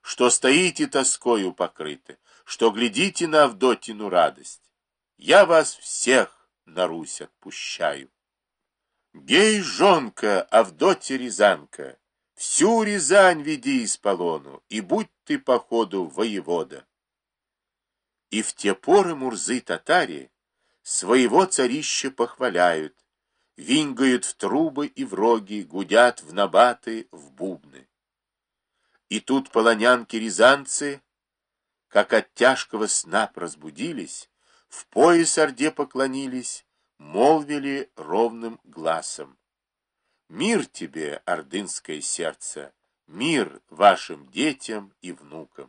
что стоите тоскою покрыты, что глядите на Авдотину радость. Я вас всех на Русь отпущаю. Гей, жонка, Авдотья Рязанка, всю Рязань веди из полону, и будь ты по ходу воевода. И в те поры мурзы-татари своего царища похваляют, винькают в трубы и в роги, гудят в набаты, в бубны. И тут полонянки-рязанцы, как от тяжкого сна разбудились, в пояс орде поклонились, молвили ровным гласом: «Мир тебе, ордынское сердце, мир вашим детям и внукам!»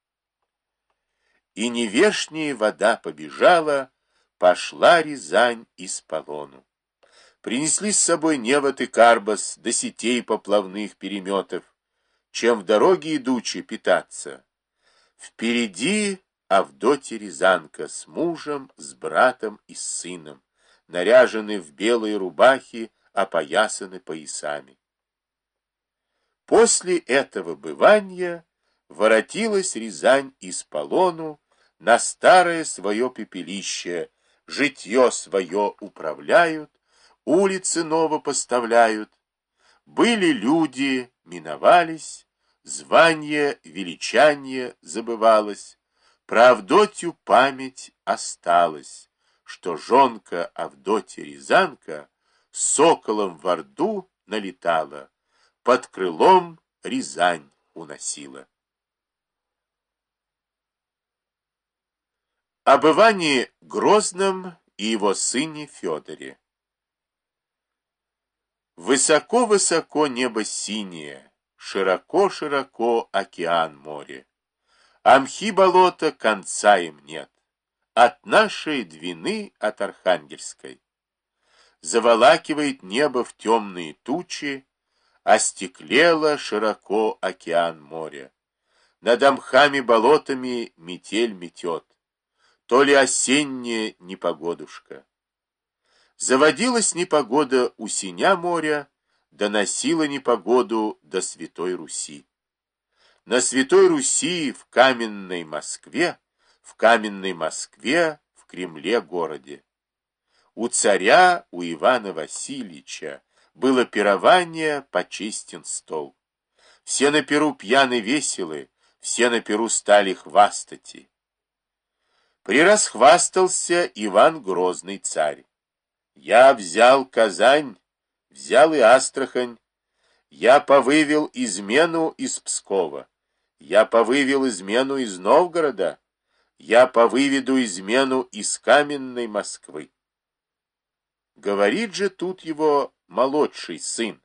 И невешняя вода побежала, пошла Рязань из полону. Принесли с собой невод и карбас до сетей поплавных переметов, чем в дороге идучи питаться. Впереди Авдотья Рязанка с мужем, с братом и с сыном, наряжены в белые рубахи, опоясаны поясами. После этого бывания воротилась Рязань из полону на старое свое пепелище, житье свое управляют, улицы ново поставляют. Были люди, миновались, звание, величание забывалось, про Авдотью память осталась, что жонка Авдотья Рязанка соколом в Орду налетала, под крылом Рязань уносила. Об Иване Грозном и его сыне Федоре. Высоко-высоко небо синее, широко-широко океан море. А мхи болота конца им нет, от нашей Двины, от Архангельской. Заволакивает небо в темные тучи, остеклело широко океан моря. Над мхами-болотами метель метет, то ли осенняя непогодушка. Заводилась непогода у синя моря, доносила непогоду до Святой Руси. На Святой Руси, в каменной Москве, в Кремле городе. У царя, у Ивана Васильевича, было пирование, почестен стол. Все на пиру пьяны веселы, все на пиру стали хвастати. Прирасхвастался Иван Грозный царь. Я взял Казань, взял и Астрахань, я повывел измену из Пскова, я повывел измену из Новгорода, я повыведу измену из каменной Москвы. Говорит же тут его молодший сын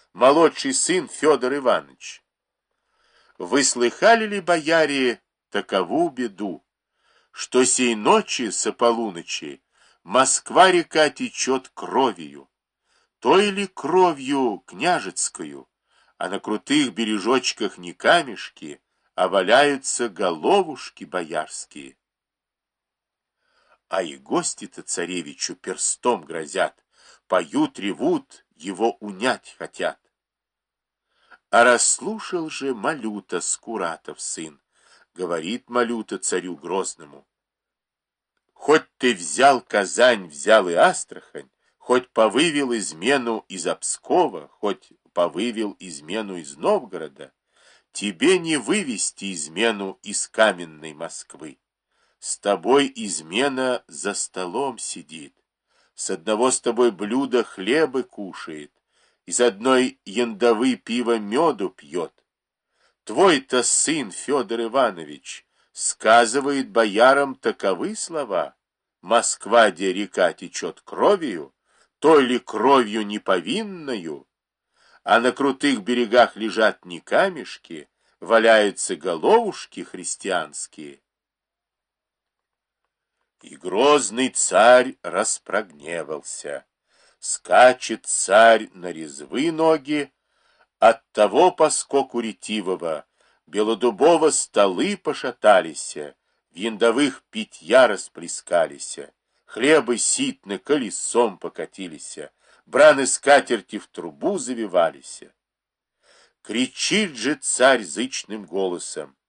Федор Иванович. Вы слыхали ли, бояре, такову беду, что сей ночи со полуночи Москва-река течет кровью, той ли кровью княжецкою, а на крутых бережочках не камешки, а валяются головушки боярские. А и гости-то царевичу перстом грозят, поют, ревут, его унять хотят. А расслушал же Малюта, Скуратов сын, говорит Малюта царю Грозному: хоть ты взял Казань, взял и Астрахань, хоть повывел измену из Пскова, хоть повывел измену из Новгорода, тебе не вывести измену из каменной Москвы. С тобой измена за столом сидит, с одного с тобой блюда хлебы кушает, из одной яндовы пива меду пьет. Твой-то сын, Федор Иванович, сказывает боярам таковы слова: Москва, где река течет кровью, той ли кровью неповинною, а на крутых берегах лежат не камешки, валяются головушки христианские. И грозный царь распрогневался. Скачет царь на резвы ноги, оттого по скоку ретивого белодубово столы пошаталися, в яндовых питья расплескалися, хлебы ситны колесом покатилися, браны скатерти в трубу завивалися. Кричит же царь зычным голосом: